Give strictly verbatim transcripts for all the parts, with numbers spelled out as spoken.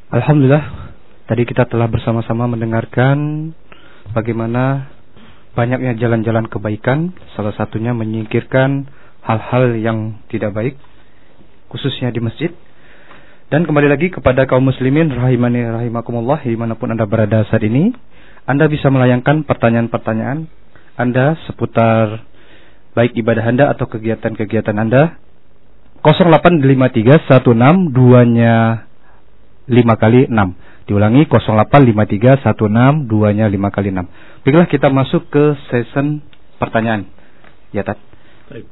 Alhamdulillah, tadi kita telah bersama-sama mendengarkan bagaimana banyaknya jalan-jalan kebaikan, salah satunya menyingkirkan hal-hal yang tidak baik, khususnya di masjid. Dan kembali lagi kepada kaum muslimin rahimani rahimakumullah, dimanapun Anda berada saat ini, Anda bisa melayangkan pertanyaan-pertanyaan Anda seputar baik ibadah Anda atau kegiatan-kegiatan Anda. nol delapan lima tiga satu enam dua nya lima kali enam. Diulangi, nol delapan lima tiga satu enam dua nya lima kali enam. Baiklah, kita masuk ke season pertanyaan. Ya, Tat. Baik.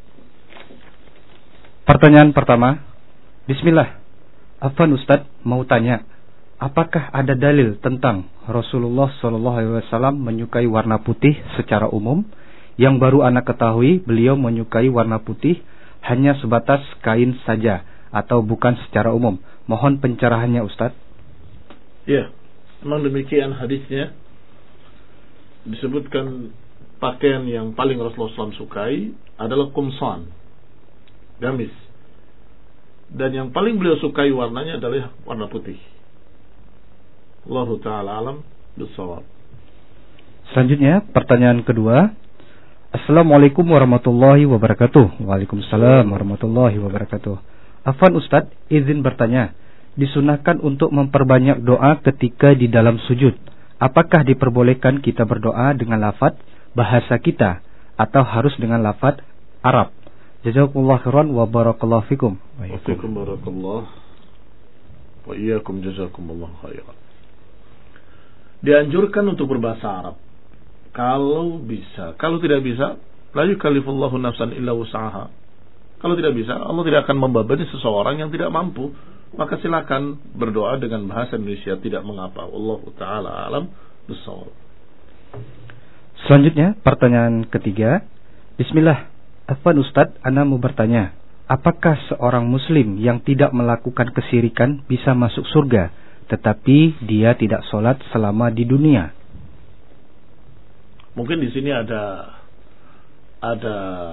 Pertanyaan pertama. Bismillah. Afwan Ustaz, mau tanya, apakah ada dalil tentang Rasulullah shallallahu alaihi wasallam menyukai warna putih secara umum? Yang baru anak ketahui, beliau menyukai warna putih hanya sebatas kain saja atau bukan secara umum. Mohon pencerahannya, Ustaz. Ya, memang demikian hadisnya. Disebutkan pakaian yang paling Rasulullah shallallahu alaihi wasallam sukai adalah kumsan, gamis. Dan yang paling beliau sukai warnanya adalah warna putih. Allahu ta'ala alam bissawab. Selanjutnya, pertanyaan kedua. Assalamualaikum warahmatullahi wabarakatuh. Waalaikumsalam warahmatullahi wabarakatuh. Afwan Ustaz, izin bertanya, disunahkan untuk memperbanyak doa ketika di dalam sujud. Apakah diperbolehkan kita berdoa dengan lafaz bahasa kita atau harus dengan lafaz Arab? Jazakumullah khairan wa barakallahu fikum. Wa fikum barakallah. Wa iyyakum jazakumullah khairan. Dianjurkan untuk berbahasa Arab kalau bisa. Kalau tidak bisa, la yukallifullahu nafsan illa wus'aha. Kalau tidak bisa, Allah tidak akan membebani seseorang yang tidak mampu. Maka silakan berdoa dengan bahasa Indonesia, tidak mengapa. Wallahu ta'ala alam bissawab. Selanjutnya, pertanyaan ketiga. Bismillah. Afwan Ustaz, ana mau bertanya, apakah seorang muslim yang tidak melakukan kesyirikan bisa masuk surga, tetapi dia tidak sholat selama di dunia? Mungkin di sini ada ada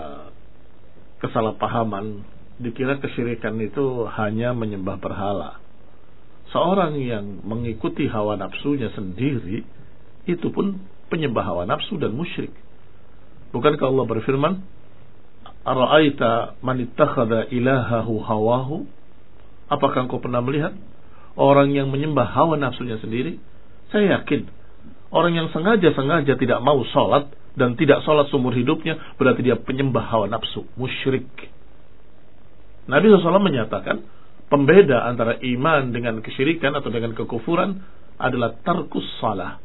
kesalahpahaman. Dikira kesyirikan itu hanya menyembah berhala. Seorang yang mengikuti hawa nafsunya sendiri, itu pun penyembah hawa nafsu dan musyrik. Bukankah Allah berfirman, Ara'aita man ittakhadha ilahahu hawahu? Apakah engkau pernah melihat orang yang menyembah hawa nafsunya sendiri? Saya yakin orang yang sengaja-sengaja tidak mau sholat dan tidak sholat seumur hidupnya, berarti dia penyembah hawa nafsu, musyrik. Nabi shallallahu alaihi wasallam menyatakan pembeda antara iman dengan kesyirikan atau dengan kekufuran adalah tarkus salah.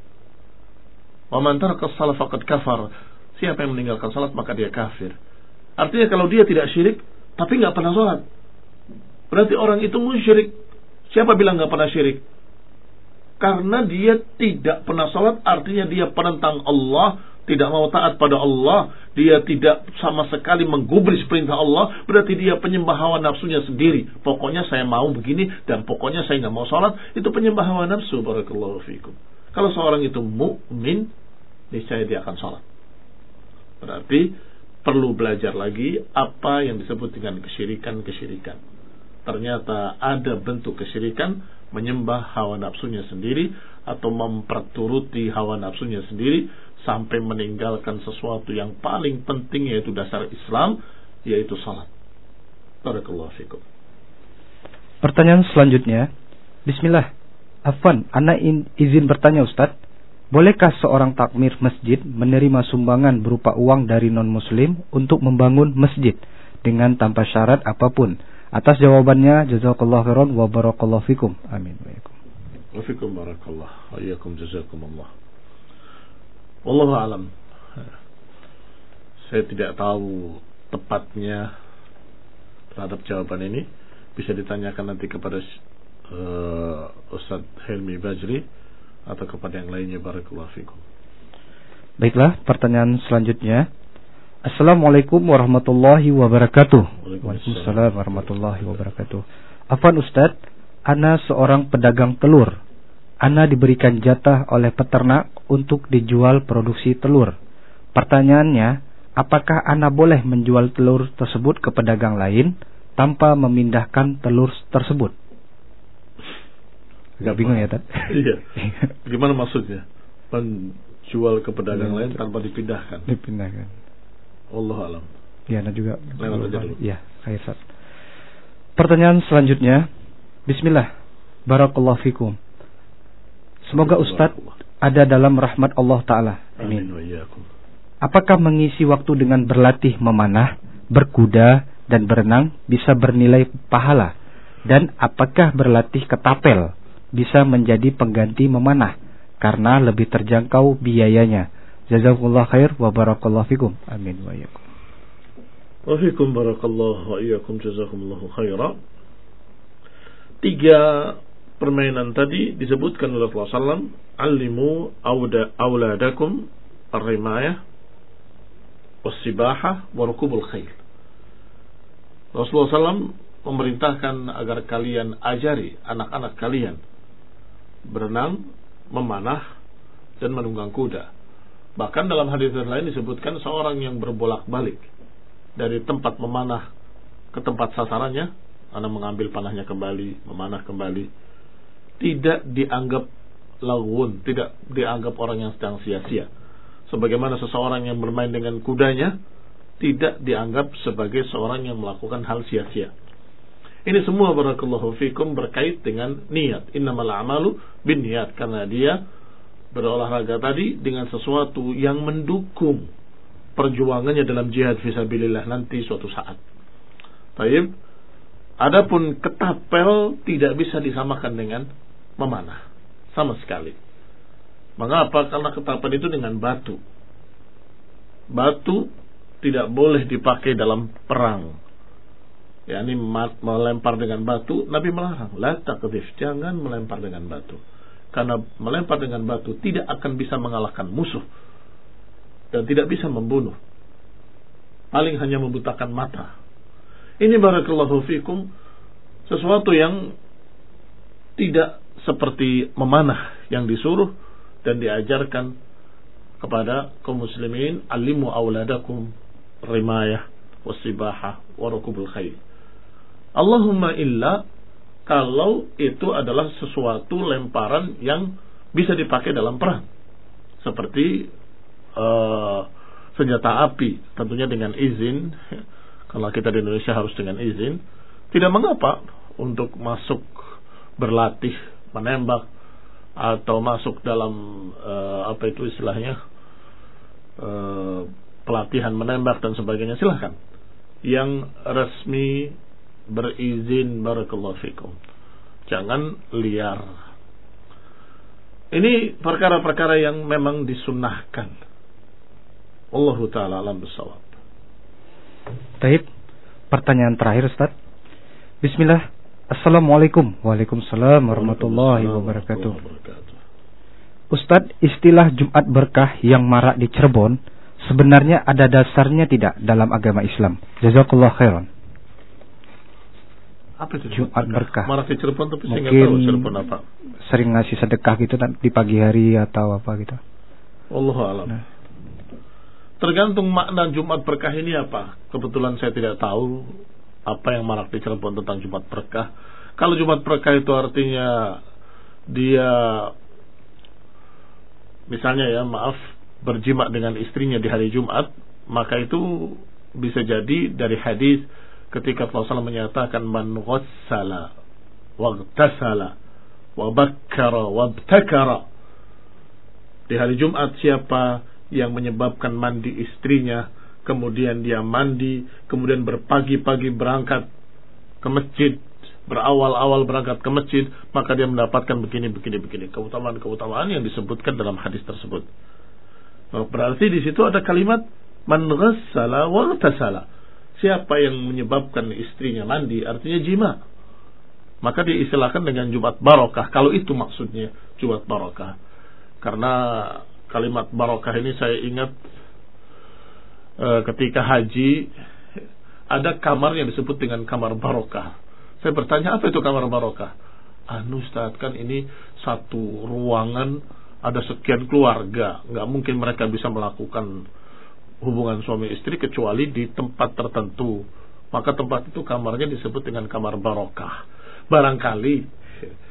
Wa man taraka salah faqad kafar. Siapa yang meninggalkan salat maka dia kafir. Artinya kalau dia tidak syirik tapi nggak pernah sholat, berarti orang itu musyrik. Siapa bilang nggak pernah syirik? Karena dia tidak pernah sholat, artinya dia penentang Allah, tidak mau taat pada Allah, dia tidak sama sekali menggubris perintah Allah, berarti dia penyembah hawa nafsunya sendiri. Pokoknya saya mau begini dan pokoknya saya nggak mau sholat, itu penyembah hawa nafsu. Barakallahu fikum. Kalau seorang itu mukmin, niscaya dia akan sholat. Berarti perlu belajar lagi apa yang disebut dengan kesyirikan-kesyirikan. Ternyata ada bentuk kesyirikan menyembah hawa nafsunya sendiri atau memperturuti hawa nafsunya sendiri sampai meninggalkan sesuatu yang paling penting, yaitu dasar Islam, yaitu salat. Barakallahu fikum. Pertanyaan selanjutnya. Bismillah. Afwan, ana izin bertanya Ustaz, bolehkah seorang takmir masjid menerima sumbangan berupa uang dari non-muslim untuk membangun masjid dengan tanpa syarat apapun? Atas jawabannya, jazakallahu khairan wa barakallahu fikum. Amin. Wa fikum barakallah. Wa iyyakum jazakumullah. Wallahu alam. Saya tidak tahu tepatnya terhadap jawaban ini. Bisa ditanyakan nanti kepada uh, Ustaz Helmi Bajri atau kepada yang lainnya. Barakallahu fikum. Baiklah, pertanyaan selanjutnya. Assalamualaikum warahmatullahi wabarakatuh. Waalaikumsalam warahmatullahi wabarakatuh. Afwan Ustaz, ana seorang pedagang telur. Ana diberikan jatah oleh peternak untuk dijual produksi telur. Pertanyaannya, apakah ana boleh menjual telur tersebut ke pedagang lain tanpa memindahkan telur tersebut? Agak bingung ya, Tad? Iya. Gimana maksudnya? Menjual ke pedagang lain tanpa dipindahkan. Dipindahkan. Allah alam. Ya, nah juga. Lewat aja dulu. Ya, khair, Tad. Pertanyaan selanjutnya. Bismillah. Barakallahu fikum. Semoga Ustaz ada dalam rahmat Allah Ta'ala. Amin. Apakah mengisi waktu dengan berlatih memanah, berkuda, dan berenang bisa bernilai pahala? Dan apakah berlatih ketapel bisa menjadi pengganti memanah karena lebih terjangkau biayanya? Jazakumullah khair wa barakallahu fikum. Amin wa iyyakum. Wa fikum barakallahu wa iyyakum jazakumullahu khaira. Tiga permainan tadi disebutkan oleh Rasulullah sallallahu alaihi wasallam, "Allimu auladakum ar-rimayah was-sibahah wa rukubul khail." Rasulullah sallallahu alaihi wasallam memerintahkan agar kalian ajari anak-anak kalian berenang, memanah, dan menunggang kuda. Bahkan dalam hadis lain disebutkan seorang yang berbolak-balik dari tempat memanah ke tempat sasarannya, anak mengambil panahnya kembali, memanah kembali, tidak dianggap lagun, tidak dianggap orang yang sedang sia-sia. Sebagaimana seseorang yang bermain dengan kudanya tidak dianggap sebagai seorang yang melakukan hal sia-sia. Ini semua barakallahu fikum berkait dengan niat. Innamal a'malu binniyat, karena dia berolahraga tadi dengan sesuatu yang mendukung perjuangannya dalam jihad fisabilillah nanti suatu saat. Baik. Adapun ketapel tidak bisa disamakan dengan memanah sama sekali. Mengapa? Karena ketapel itu dengan batu. Batu tidak boleh dipakai dalam perang. Ya, ini melempar dengan batu, Nabi melarang. La taqdhif, jangan melempar dengan batu. Karena melempar dengan batu tidak akan bisa mengalahkan musuh dan tidak bisa membunuh. Paling hanya membutakan mata. Ini barakallahu fikum sesuatu yang tidak seperti memanah yang disuruh dan diajarkan kepada kaum muslimin, alimu auladakum rimayah wasibahah warukubul khair. Allahumma illa kalau itu adalah sesuatu lemparan yang bisa dipakai dalam perang, seperti uh, senjata api, tentunya dengan izin. Kalau kita di Indonesia harus dengan izin. Tidak mengapa untuk masuk berlatih menembak atau masuk dalam uh, apa itu istilahnya uh, pelatihan menembak dan sebagainya, silahkan. Yang resmi berizin, barakallahu fikum. Jangan liar. Ini perkara-perkara yang memang disunnahkan. Wallahu ta'ala alam bissawab. Baik, pertanyaan terakhir Ustaz. Bismillah. Assalamualaikum. Waalaikumsalam warahmatullahi wabarakatuh. Ustaz, istilah Jumat berkah yang marak di Cirebon sebenarnya ada dasarnya tidak dalam agama Islam? Jazakallah khairan. Apa itu Jumat berkah? Marak di Cirebon, tapi saya nggak Mungkin tahu Cirebon apa. Sering ngasih sedekah gitu di pagi hari atau apa gitu. Wallahu a'lam. Nah. Tergantung makna Jumat berkah ini apa. Kebetulan saya tidak tahu apa yang marak di Cirebon tentang Jumat berkah. Kalau Jumat berkah itu artinya dia misalnya ya maaf berjima dengan istrinya di hari Jumat, maka itu bisa jadi dari hadis ketika Rasulullah menyatakan man ghassala waghtasala wa bakkara wabtakara. Di hari Jumat siapa yang menyebabkan mandi istrinya, kemudian dia mandi, kemudian berpagi-pagi berangkat ke masjid, berawal-awal berangkat ke masjid, maka dia mendapatkan begini-begini-begini keutamaan-keutamaan yang disebutkan dalam hadis tersebut. Berarti di situ ada kalimat man ghassala wa ghtasala. Siapa yang menyebabkan istrinya mandi, artinya jima, maka diistilahkan dengan Jumat barokah. Kalau itu maksudnya Jumat barokah. Karena kalimat barokah ini saya ingat e, ketika haji ada kamar yang disebut dengan kamar barokah. Saya bertanya, apa itu kamar barokah? Anu Ustaz, kan ini satu ruangan ada sekian keluarga, nggak mungkin mereka bisa melakukan hubungan suami istri kecuali di tempat tertentu. Maka tempat itu kamarnya disebut dengan kamar barokah. Barangkali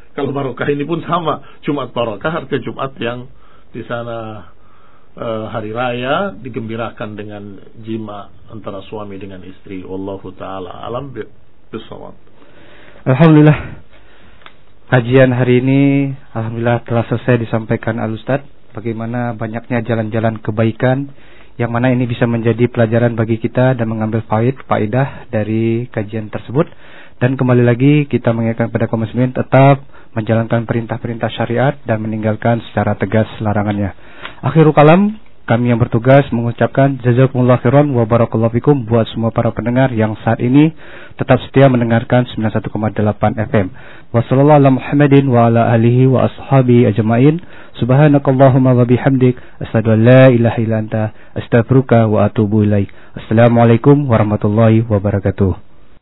Kalau barokah ini pun sama, Jumat barokah artinya Jumat yang di sana e, hari raya digembirakan dengan jima antara suami dengan istri. Wallahu taala alam bisawab. Alhamdulillah. Kajian hari ini alhamdulillah telah selesai disampaikan Al-Ustaz. Bagaimana banyaknya jalan-jalan kebaikan yang mana ini bisa menjadi pelajaran bagi kita dan mengambil faid, faedah dari kajian tersebut. Dan kembali lagi kita mengingatkan kepada kaum muslimin tetap menjalankan perintah-perintah syariat dan meninggalkan secara tegas larangannya. Akhirul kalam, kami yang bertugas mengucapkan jazakumullah khairan wa barakallahu fikum buat semua para pendengar yang saat ini tetap setia mendengarkan sembilan puluh satu koma delapan F M. Wassallallahu ala Muhammadin wa ala alihi wa ashabihi ajma'in. Subhanakallahumma wa bihamdik asyhadu an la ilaha illa anta astaghfiruka wa atubu ilaik. Assalamualaikum warahmatullahi wabarakatuh.